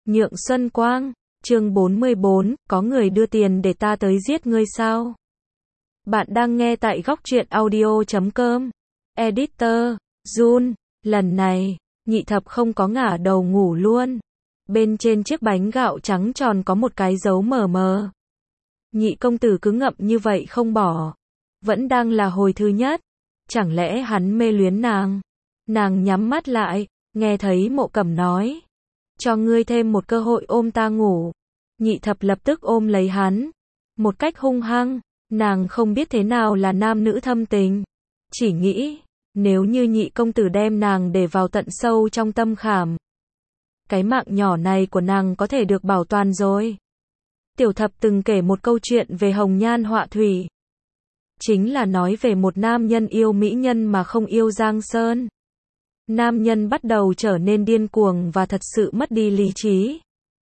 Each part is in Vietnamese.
Nhượng Xuân Quang, chương 44, có người đưa tiền để ta tới giết ngươi sao? Bạn đang nghe tại góc truyện audio.com. Editor, Jun, lần này, nhị thập không có ngả đầu ngủ luôn. Bên trên chiếc bánh gạo trắng tròn có một cái dấu mờ mờ. Nhị công tử cứ ngậm như vậy không bỏ. Vẫn đang là hồi thứ nhất. Chẳng lẽ hắn mê luyến nàng? Nàng nhắm mắt lại, nghe thấy Mộ Cẩm nói. Cho ngươi thêm một cơ hội ôm ta ngủ. Nhị thập lập tức ôm lấy hắn. Một cách hung hăng, nàng không biết thế nào là nam nữ thâm tình. Chỉ nghĩ, nếu như nhị công tử đem nàng để vào tận sâu trong tâm khảm. Cái mạng nhỏ này của nàng có thể được bảo toàn rồi. Tiểu thập từng kể một câu chuyện về hồng nhan họa thủy. Chính là nói về một nam nhân yêu mỹ nhân mà không yêu Giang Sơn. Nam nhân bắt đầu trở nên điên cuồng và thật sự mất đi lý trí.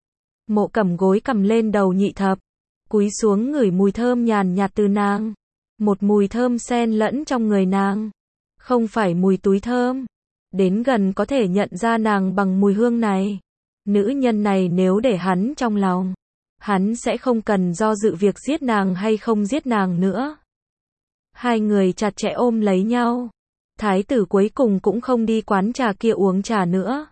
Mộ Cẩm gối cầm lên đầu nhị thập, cúi xuống ngửi mùi thơm nhàn nhạt từ nàng. Một mùi thơm xen lẫn trong người nàng. Không phải mùi túi thơm. Đến gần có thể nhận ra nàng bằng mùi hương này. Nữ nhân này nếu để hắn trong lòng, hắn sẽ không cần do dự việc giết nàng hay không giết nàng nữa. Hai người chặt chẽ ôm lấy nhau. Thái tử cuối cùng cũng không đi quán trà kia uống trà nữa,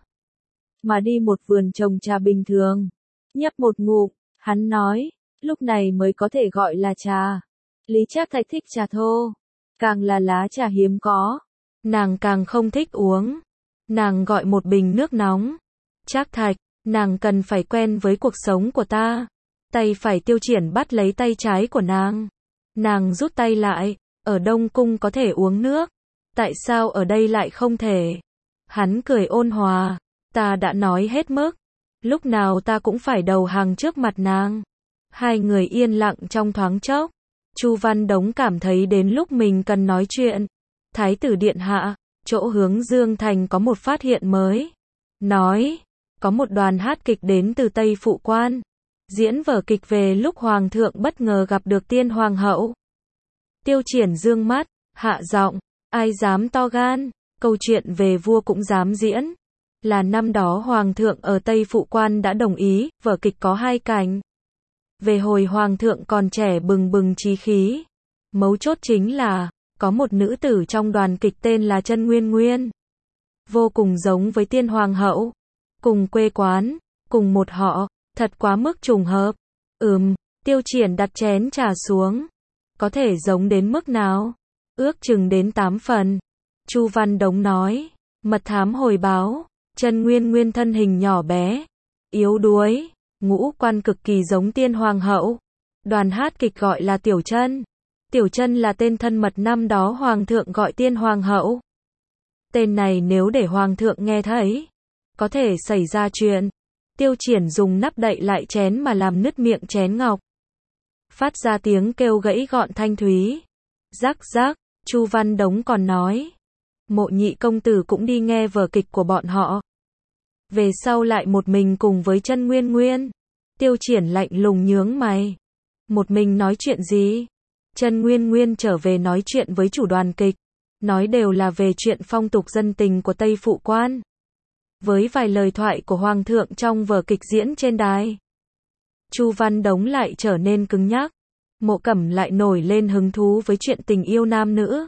mà đi một vườn trồng trà bình thường. Nhấp một ngụm, hắn nói, lúc này mới có thể gọi là trà. Lý Trác Thạch thích trà thô, càng là lá trà hiếm có, nàng càng không thích uống. Nàng gọi một bình nước nóng. Trác Thạch, nàng cần phải quen với cuộc sống của ta. Tay phải Tiêu Triển bắt lấy tay trái của nàng. Nàng rút tay lại, ở Đông Cung có thể uống nước. Tại sao ở đây lại không thể? Hắn cười ôn hòa, ta đã nói hết mức. Lúc nào ta cũng phải đầu hàng trước mặt nàng. Hai người yên lặng trong thoáng chốc. Chu Văn Đống cảm thấy đến lúc mình cần nói chuyện. Thái tử điện hạ, chỗ hướng Dương Thành có một phát hiện mới. Nói, có một đoàn hát kịch đến từ Tây Phụ Quan. Diễn vở kịch về lúc Hoàng thượng bất ngờ gặp được Tiên Hoàng hậu. Tiêu Triển dương mắt, hạ giọng. Ai dám to gan, câu chuyện về vua cũng dám diễn. Là năm đó Hoàng thượng ở Tây Phụ Quan đã đồng ý, vở kịch có hai cảnh. Về hồi Hoàng thượng còn trẻ bừng bừng chí khí. Mấu chốt chính là, có một nữ tử trong đoàn kịch tên là Chân Nguyên Nguyên. Vô cùng giống với Tiên Hoàng hậu. Cùng quê quán, cùng một họ, thật quá mức trùng hợp. Tiêu Triển đặt chén trà xuống. Có thể giống đến mức nào? Ước chừng đến 8 phần. Chu Văn Đống nói, mật thám hồi báo, Chân Nguyên Nguyên thân hình nhỏ bé, yếu đuối, ngũ quan cực kỳ giống Tiên Hoàng hậu. Đoàn hát kịch gọi là Tiểu Chân. Tiểu Chân là tên thân mật năm đó Hoàng thượng gọi Tiên Hoàng hậu. Tên này nếu để Hoàng thượng nghe thấy, có thể xảy ra chuyện. Tiêu Triển dùng nắp đậy lại chén mà làm nứt miệng chén ngọc. Phát ra tiếng kêu gãy gọn thanh thúy. Rắc rắc. Chu Văn Đống còn nói, Mộ nhị công tử cũng đi nghe vở kịch của bọn họ. Về sau lại một mình cùng với Chân Nguyên Nguyên. Tiêu Triển lạnh lùng nhướng mày. Một mình nói chuyện gì? Chân Nguyên Nguyên trở về nói chuyện với chủ đoàn kịch. Nói đều là về chuyện phong tục dân tình của Tây Phụ Quan. Với vài lời thoại của Hoàng thượng trong vở kịch diễn trên đài. Chu Văn Đống lại trở nên cứng nhắc. Mộ Cẩm lại nổi lên hứng thú với chuyện tình yêu nam nữ.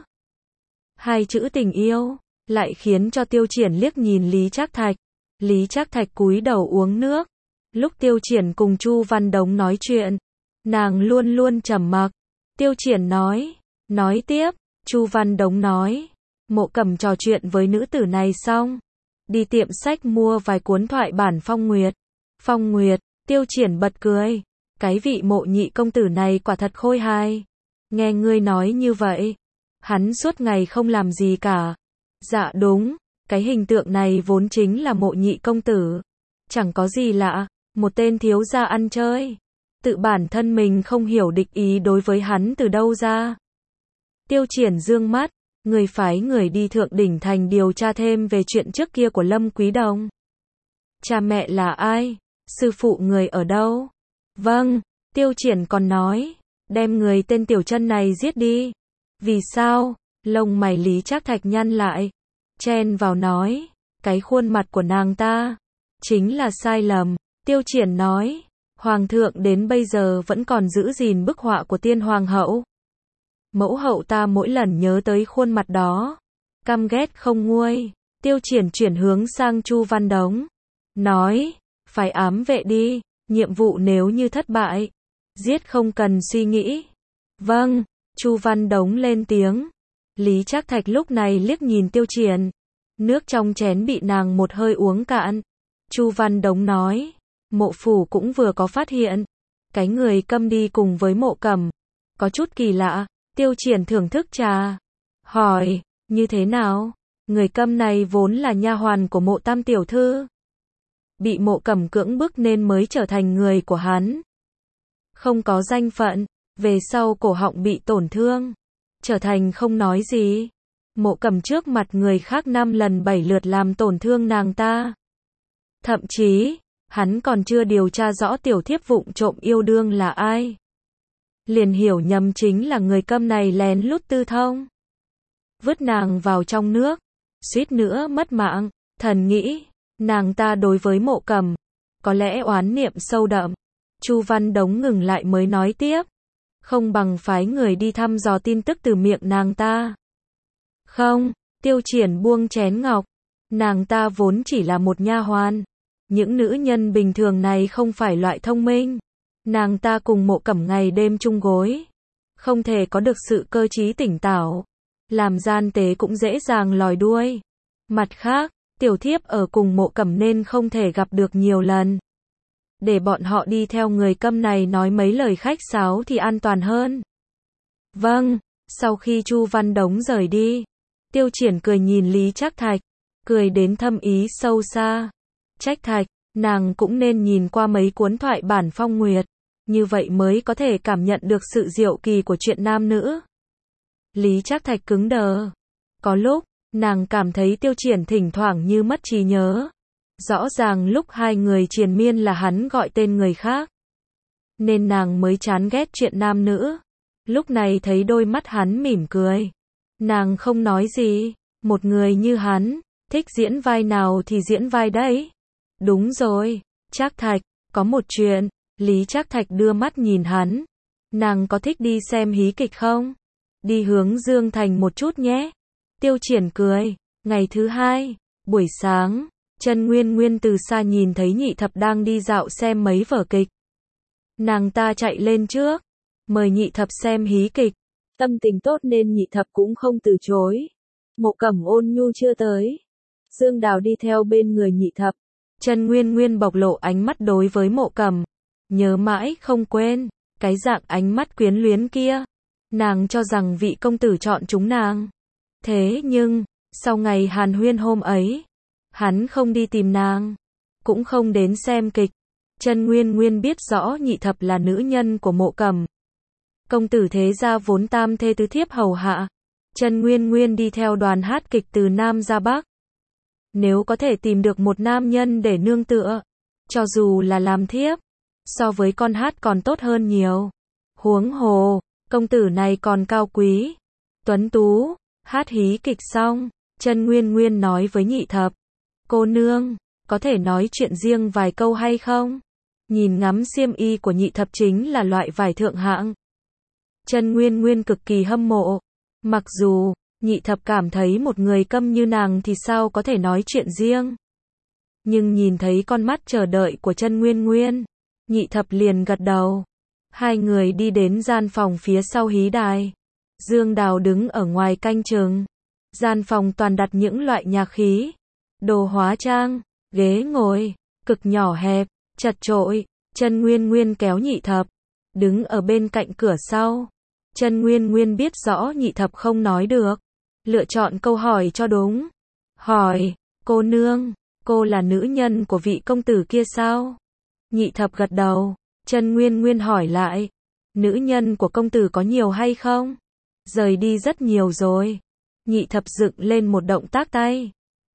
Hai chữ tình yêu, lại khiến cho Tiêu Triển liếc nhìn Lý Trác Thạch. Lý Trác Thạch cúi đầu uống nước. Lúc Tiêu Triển cùng Chu Văn Đống nói chuyện, nàng luôn luôn trầm mặc. Tiêu Triển nói tiếp. Chu Văn Đống nói, Mộ Cẩm trò chuyện với nữ tử này xong, đi tiệm sách mua vài cuốn thoại bản Phong Nguyệt. Phong Nguyệt, Tiêu Triển bật cười. Cái vị Mộ nhị công tử này quả thật khôi hài. Nghe ngươi nói như vậy, hắn suốt ngày không làm gì cả. Dạ đúng, cái hình tượng này vốn chính là Mộ nhị công tử. Chẳng có gì lạ, một tên thiếu gia ăn chơi. Tự bản thân mình không hiểu địch ý đối với hắn từ đâu ra. Tiêu Triển dương mắt, người phái người đi Thượng Đỉnh Thành điều tra thêm về chuyện trước kia của Lâm Quý Đồng. Cha mẹ là ai? Sư phụ người ở đâu? Vâng, Tiêu Triển còn nói, đem người tên Tiểu Chân này giết đi. Vì sao? Lông mày Lý Trác Thạch nhăn lại, chen vào nói, cái khuôn mặt của nàng ta chính là sai lầm. Tiêu Triển nói, Hoàng thượng đến bây giờ vẫn còn giữ gìn bức họa của tiên hoàng hậu. Mẫu hậu ta mỗi lần nhớ tới khuôn mặt đó, căm ghét không nguôi. Tiêu Triển chuyển hướng sang Chu Văn Đống, nói, phải ám vệ đi, nhiệm vụ nếu như thất bại, giết không cần suy nghĩ. Vâng, Chu Văn Đống lên tiếng. Lý Trác Thạch lúc này liếc nhìn Tiêu Triển, nước trong chén bị nàng một hơi uống cạn. Chu Văn Đống nói, Mộ phủ cũng vừa có phát hiện, cái người Câm đi cùng với Mộ Cẩm, có chút kỳ lạ. Tiêu Triển thưởng thức trà, hỏi, như thế nào? Người Câm này vốn là nha hoàn của Mộ tam tiểu thư, bị Mộ Cẩm cưỡng bức nên mới trở thành người của hắn. Không có danh phận, về sau cổ họng bị tổn thương, trở thành không nói gì. Mộ Cẩm trước mặt người khác 5 lần 7 lượt làm tổn thương nàng ta. Thậm chí, hắn còn chưa điều tra rõ tiểu thiếp vụng trộm yêu đương là ai, liền hiểu nhầm chính là người Câm này lén lút tư thông, vứt nàng vào trong nước, suýt nữa mất mạng. Thần nghĩ, nàng ta đối với Mộ Cẩm, có lẽ oán niệm sâu đậm. Chu Văn Đống ngừng lại mới nói tiếp, không bằng phái người đi thăm dò tin tức từ miệng nàng ta. Không, Tiêu Triển buông chén ngọc, nàng ta vốn chỉ là một nha hoàn. Những nữ nhân bình thường này không phải loại thông minh. Nàng ta cùng Mộ Cẩm ngày đêm chung gối, không thể có được sự cơ trí tỉnh táo, làm gian tế cũng dễ dàng lòi đuôi. Mặt khác, tiểu thiếp ở cùng Mộ Cẩm nên không thể gặp được nhiều lần. Để bọn họ đi theo người Câm này nói mấy lời khách sáo thì an toàn hơn. Vâng, sau khi Chu Văn Đống rời đi, Tiêu Triển cười nhìn Lý Trác Thạch, cười đến thâm ý sâu xa. Trách Thạch, nàng cũng nên nhìn qua mấy cuốn thoại bản Phong Nguyệt, như vậy mới có thể cảm nhận được sự diệu kỳ của chuyện nam nữ. Lý Trác Thạch cứng đờ. Có lúc, nàng cảm thấy Tiêu Triển thỉnh thoảng như mất trí nhớ. Rõ ràng lúc hai người triền miên là hắn gọi tên người khác, nên nàng mới chán ghét chuyện nam nữ. Lúc này thấy đôi mắt hắn mỉm cười, nàng không nói gì. Một người như hắn, thích diễn vai nào thì diễn vai đấy. Đúng rồi, Trác Thạch, có một chuyện. Lý Trác Thạch đưa mắt nhìn hắn, nàng có thích đi xem hí kịch không? Đi hướng Dương Thành một chút nhé. Tiêu Triển cười. Ngày thứ hai, buổi sáng, Trần Nguyên Nguyên từ xa nhìn thấy Nhị Thập đang đi dạo xem mấy vở kịch. Nàng ta chạy lên trước, mời Nhị Thập xem hí kịch. Tâm tình tốt nên Nhị Thập cũng không từ chối. Mộ Cẩm ôn nhu chưa tới, Dương Đào đi theo bên người Nhị Thập. Trần Nguyên Nguyên bộc lộ ánh mắt đối với Mộ Cẩm, nhớ mãi không quên, cái dạng ánh mắt quyến luyến kia. Nàng cho rằng vị công tử chọn chúng nàng. Thế nhưng, sau ngày hàn huyên hôm ấy, hắn không đi tìm nàng, cũng không đến xem kịch. Trần Nguyên Nguyên biết rõ Nhị Thập là nữ nhân của Mộ Cẩm. Công tử thế gia vốn tam thê tứ thiếp hầu hạ. Trần Nguyên Nguyên đi theo đoàn hát kịch từ Nam ra Bắc. Nếu có thể tìm được một nam nhân để nương tựa, cho dù là làm thiếp, so với con hát còn tốt hơn nhiều. Huống hồ, công tử này còn cao quý, tuấn tú. Hát hí kịch xong, Trần Nguyên Nguyên nói với Nhị Thập, cô nương, có thể nói chuyện riêng vài câu hay không? Nhìn ngắm xiêm y của Nhị Thập chính là loại vải thượng hạng. Trần Nguyên Nguyên cực kỳ hâm mộ. Mặc dù, Nhị Thập cảm thấy một người Câm như nàng thì sao có thể nói chuyện riêng. Nhưng nhìn thấy con mắt chờ đợi của Trần Nguyên Nguyên, Nhị Thập liền gật đầu. Hai người đi đến gian phòng phía sau hí đài. Dương Đào đứng ở ngoài canh chừng. Gian phòng toàn đặt những loại nhạc khí, đồ hóa trang, ghế ngồi, cực nhỏ hẹp, chật chội. Trần Nguyên Nguyên kéo Nhị Thập, đứng ở bên cạnh cửa sau. Trần Nguyên Nguyên biết rõ Nhị Thập không nói được, lựa chọn câu hỏi cho đúng. Hỏi, cô nương, cô là nữ nhân của vị công tử kia sao? Nhị Thập gật đầu. Trần Nguyên Nguyên hỏi lại, nữ nhân của công tử có nhiều hay không? Rời đi rất nhiều rồi. Nhị Thập dựng lên một động tác tay.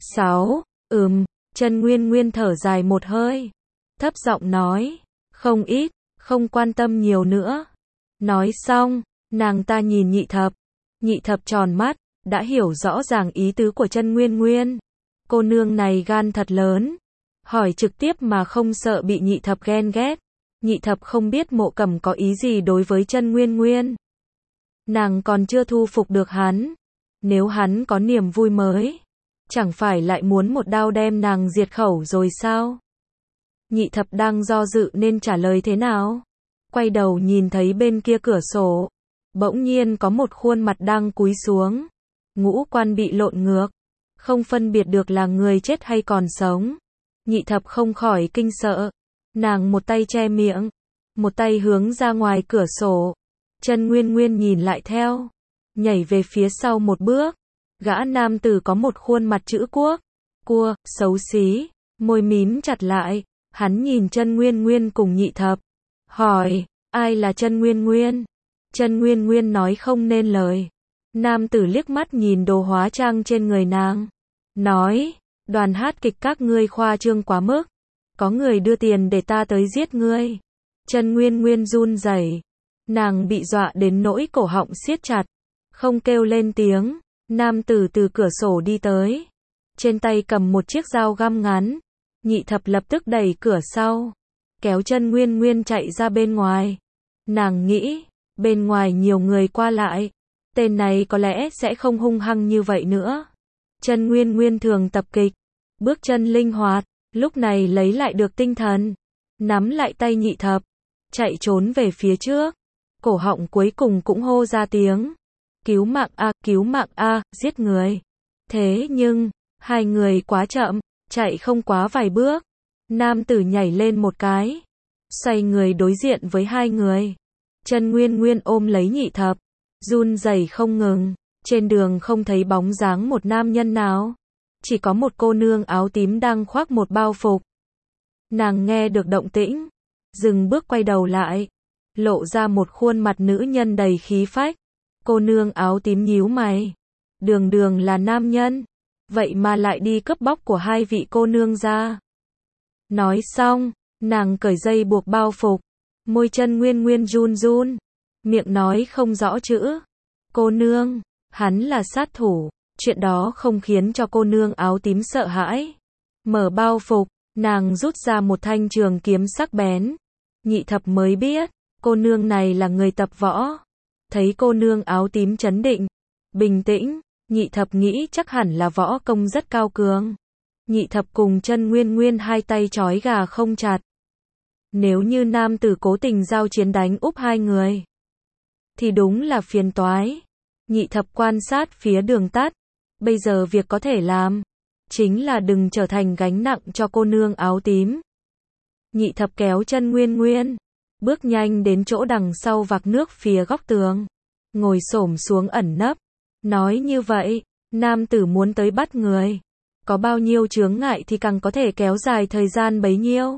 6, Trần Nguyên Nguyên thở dài một hơi, thấp giọng nói, không ít, không quan tâm nhiều nữa. Nói xong, nàng ta nhìn Nhị Thập. Nhị Thập tròn mắt, đã hiểu rõ ràng ý tứ của Trần Nguyên Nguyên. Cô nương này gan thật lớn. hỏi trực tiếp mà không sợ bị nhị thập ghen ghét. Nhị thập không biết Mộ Cẩm có ý gì đối với Chân Nguyên Nguyên. Nàng còn chưa thu phục được hắn. Nếu hắn có niềm vui mới, chẳng phải lại muốn một đao đem nàng diệt khẩu rồi sao? Nhị thập đang do dự nên trả lời thế nào? Quay đầu nhìn thấy bên kia cửa sổ, bỗng nhiên có một khuôn mặt đang cúi xuống. Ngũ quan bị lộn ngược, không phân biệt được là người chết hay còn sống. Nhị thập không khỏi kinh sợ. Nàng một tay che miệng, một tay hướng ra ngoài cửa sổ. Chân Nguyên Nguyên nhìn lại theo, nhảy về phía sau một bước. Gã nam tử có một khuôn mặt chữ quốc, cua, xấu xí, môi mím chặt lại. Hắn nhìn Chân Nguyên Nguyên cùng nhị thập, hỏi, ai là Chân Nguyên Nguyên? Chân Nguyên Nguyên nói không nên lời. Nam tử liếc mắt nhìn đồ hóa trang trên người nàng, nói, đoàn hát kịch các ngươi khoa trương quá mức. Có người đưa tiền để ta tới giết ngươi. Chân Nguyên Nguyên run rẩy, nàng bị dọa đến nỗi cổ họng siết chặt, không kêu lên tiếng. Nam tử từ cửa sổ đi tới, trên tay cầm một chiếc dao găm ngắn. Nhị thập lập tức đẩy cửa sau, kéo Chân Nguyên Nguyên chạy ra bên ngoài. Nàng nghĩ, bên ngoài nhiều người qua lại, tên này có lẽ sẽ không hung hăng như vậy nữa. Chân Nguyên Nguyên thường tập kịch, bước chân linh hoạt, lúc này lấy lại được tinh thần, nắm lại tay nhị thập, chạy trốn về phía trước. Cổ họng cuối cùng cũng hô ra tiếng, cứu mạng a, giết người. Thế nhưng, hai người quá chậm, chạy không quá vài bước. Nam tử nhảy lên một cái, xoay người đối diện với hai người. Chân Nguyên Nguyên ôm lấy nhị thập, run rẩy không ngừng. Trên đường không thấy bóng dáng một nam nhân nào, chỉ có một cô nương áo tím đang khoác một bao phục. Nàng nghe được động tĩnh, dừng bước quay đầu lại, lộ ra một khuôn mặt nữ nhân đầy khí phách. Cô nương áo tím nhíu mày, đường đường là nam nhân, vậy mà lại đi cướp bóc của hai vị cô nương ra. Nói xong, nàng cởi dây buộc bao phục, môi Chân Nguyên Nguyên run run, miệng nói không rõ chữ. Cô nương, hắn là sát thủ. Chuyện đó không khiến cho cô nương áo tím sợ hãi. Mở bao phục, nàng rút ra một thanh trường kiếm sắc bén. Nhị thập mới biết, cô nương này là người tập võ. Thấy cô nương áo tím trấn định, bình tĩnh, nhị thập nghĩ chắc hẳn là võ công rất cao cường. Nhị thập cùng Chân Nguyên Nguyên hai tay trói gà không chặt. Nếu như nam tử cố tình giao chiến đánh úp hai người, thì đúng là phiền toái. Nhị thập quan sát phía đường tắt. Bây giờ việc có thể làm, chính là đừng trở thành gánh nặng cho cô nương áo tím. Nhị thập kéo Chân Nguyên Nguyên, bước nhanh đến chỗ đằng sau vạc nước phía góc tường, ngồi xổm xuống ẩn nấp. Nói như vậy, nam tử muốn tới bắt người, có bao nhiêu chướng ngại thì càng có thể kéo dài thời gian bấy nhiêu.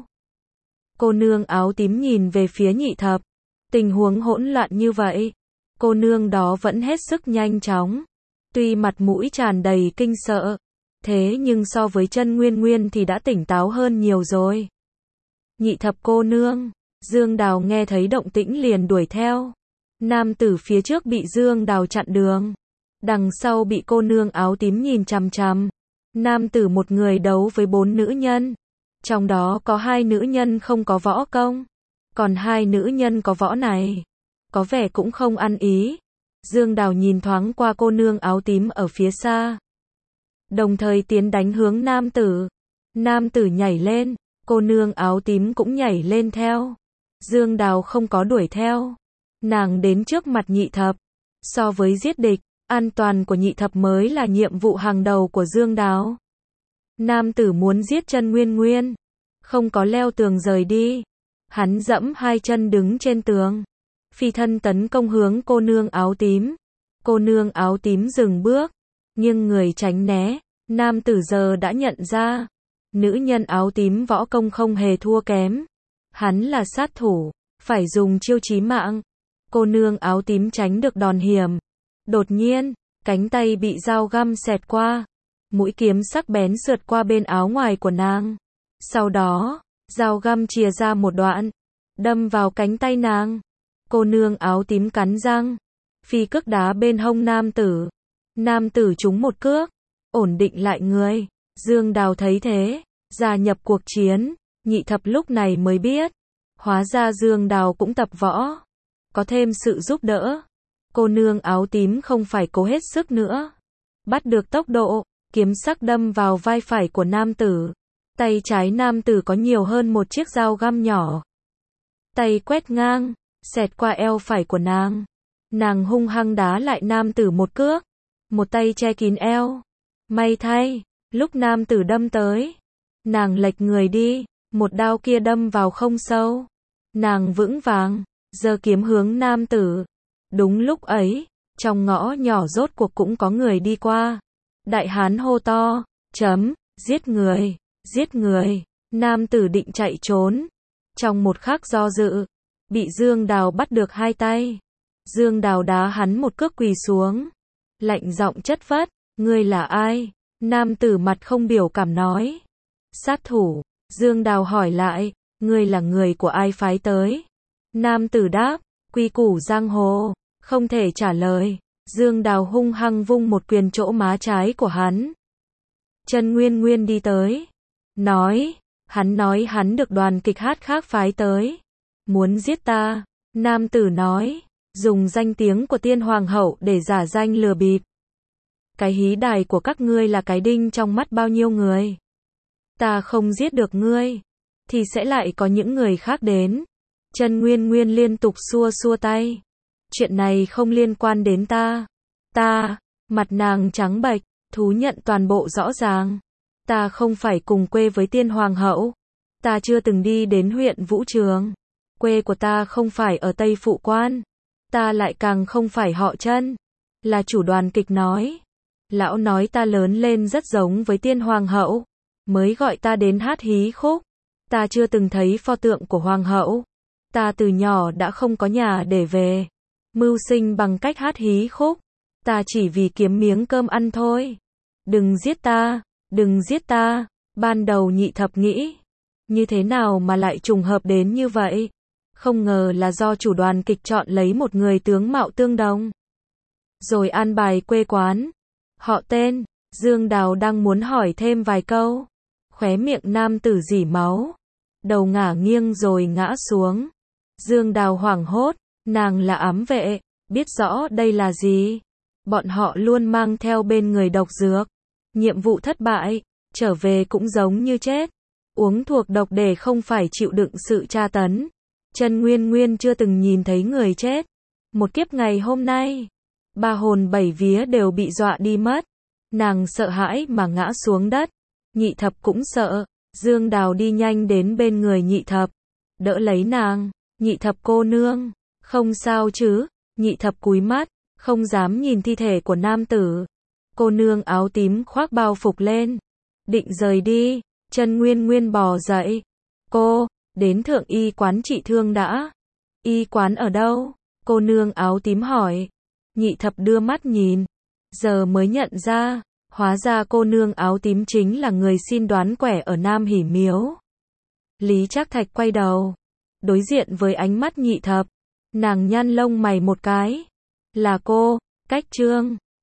Cô nương áo tím nhìn về phía nhị thập, tình huống hỗn loạn như vậy, cô nương đó vẫn hết sức nhanh chóng. Tuy mặt mũi tràn đầy kinh sợ, thế nhưng so với Chân Nguyên Nguyên thì đã tỉnh táo hơn nhiều rồi. Nhị thập cô nương, Dương Đào nghe thấy động tĩnh liền đuổi theo. Nam tử phía trước bị Dương Đào chặn đường, đằng sau bị cô nương áo tím nhìn chằm chằm. Nam tử một người đấu với 4 nữ nhân, trong đó có 2 nữ nhân không có võ công, còn 2 nữ nhân có võ này, có vẻ cũng không ăn ý. Dương Đào nhìn thoáng qua cô nương áo tím ở phía xa, đồng thời tiến đánh hướng nam tử. Nam tử nhảy lên, cô nương áo tím cũng nhảy lên theo. Dương Đào không có đuổi theo, nàng đến trước mặt nhị thập. So với giết địch, an toàn của nhị thập mới là nhiệm vụ hàng đầu của Dương Đào. Nam tử muốn giết Chân Nguyên Nguyên, không có leo tường rời đi. Hắn dẫm 2 chân đứng trên tường, phi thân tấn công hướng cô nương áo tím. Cô nương áo tím dừng bước, nhưng người tránh né. Nam tử giờ đã nhận ra, nữ nhân áo tím võ công không hề thua kém. Hắn là sát thủ, phải dùng chiêu chí mạng. Cô nương áo tím tránh được đòn hiểm. Đột nhiên, cánh tay bị dao găm xẹt qua. Mũi kiếm sắc bén sượt qua bên áo ngoài của nàng. Sau đó, dao găm chìa ra một đoạn, đâm vào cánh tay nàng. Cô nương áo tím cắn răng, phi cước đá bên hông nam tử. Nam tử trúng một cước, ổn định lại người. Dương Đào thấy thế, gia nhập cuộc chiến. Nhị thập lúc này mới biết, hóa ra Dương Đào cũng tập võ, có thêm sự giúp đỡ. Cô nương áo tím không phải cố hết sức nữa, bắt được tốc độ, kiếm sắc đâm vào vai phải của nam tử. Tay trái nam tử có nhiều hơn một chiếc dao găm nhỏ. Tay quét ngang, xẹt qua eo phải của nàng. Nàng hung hăng đá lại nam tử một cước, một tay che kín eo. May thay, lúc nam tử đâm tới, nàng lệch người đi, một đao kia đâm vào không sâu. Nàng vững vàng, giơ kiếm hướng nam tử. Đúng lúc ấy, trong ngõ nhỏ rốt cuộc cũng có người đi qua. Đại hán hô to, giết người, giết người. Nam tử định chạy trốn. Trong một khắc do dự, bị Dương Đào bắt được hai tay. Dương Đào đá hắn một cước quỳ xuống. Lạnh giọng chất vấn, ngươi là ai? Nam tử mặt không biểu cảm nói, sát thủ. Dương Đào hỏi lại, ngươi là người của ai phái tới? Nam tử đáp, quy củ giang hồ, không thể trả lời. Dương Đào hung hăng vung một quyền chỗ má trái của hắn. Trần Nguyên Nguyên đi tới, nói hắn được đoàn kịch hát khác phái tới, muốn giết ta. Nam tử nói, dùng danh tiếng của tiên hoàng hậu để giả danh lừa bịp. Cái hí đài của các ngươi là cái đinh trong mắt bao nhiêu người. Ta không giết được ngươi, thì sẽ lại có những người khác đến. Trần Nguyên Nguyên liên tục xua xua tay. Chuyện này không liên quan đến ta. Mặt nàng trắng bệch, thú nhận toàn bộ rõ ràng. Ta không phải cùng quê với tiên hoàng hậu. Ta chưa từng đi đến huyện Vũ Trường. Quê của ta không phải ở Tây Phụ Quan. Ta lại càng không phải họ Trân. Là chủ đoàn kịch nói. Lão nói ta lớn lên rất giống với tiên hoàng hậu, mới gọi ta đến hát hí khúc. Ta chưa từng thấy pho tượng của hoàng hậu. Ta từ nhỏ đã không có nhà để về, mưu sinh bằng cách hát hí khúc. Ta chỉ vì kiếm miếng cơm ăn thôi. Đừng giết ta, đừng giết ta. Ban đầu Nhị thập nghĩ, như thế nào mà lại trùng hợp đến như vậy? Không ngờ là do chủ đoàn kịch chọn lấy một người tướng mạo tương đồng, rồi an bài quê quán, họ tên. Dương Đào đang muốn hỏi thêm vài câu, khóe miệng nam tử rỉ máu, đầu ngả nghiêng rồi ngã xuống. Dương Đào hoảng hốt, nàng là ám vệ, biết rõ đây là gì. Bọn họ luôn mang theo bên người độc dược. Nhiệm vụ thất bại, trở về cũng giống như chết. Uống thuốc độc để không phải chịu đựng sự tra tấn. Trần Nguyên Nguyên chưa từng nhìn thấy người chết. Một kiếp ngày hôm nay, ba hồn bảy vía đều bị dọa đi mất. Nàng sợ hãi mà ngã xuống đất. Nhị thập cũng sợ. Dương Đào đi nhanh đến bên người nhị thập, đỡ lấy nàng. Nhị thập cô nương, không sao chứ? Nhị thập cúi mắt, không dám nhìn thi thể của nam tử. Cô nương áo tím khoác bao phục lên, định rời đi. Trần Nguyên Nguyên bò dậy. Cô, đến thượng y quán trị thương đã. Y quán ở đâu? Cô nương áo tím hỏi. Nhị thập đưa mắt nhìn, giờ mới nhận ra, hóa ra cô nương áo tím chính là người xin đoán quẻ ở Nam Hỉ Miếu. Lý Trác Thạch quay đầu, đối diện với ánh mắt nhị thập. Nàng nhăn lông mày một cái. Là cô, Cách Trương.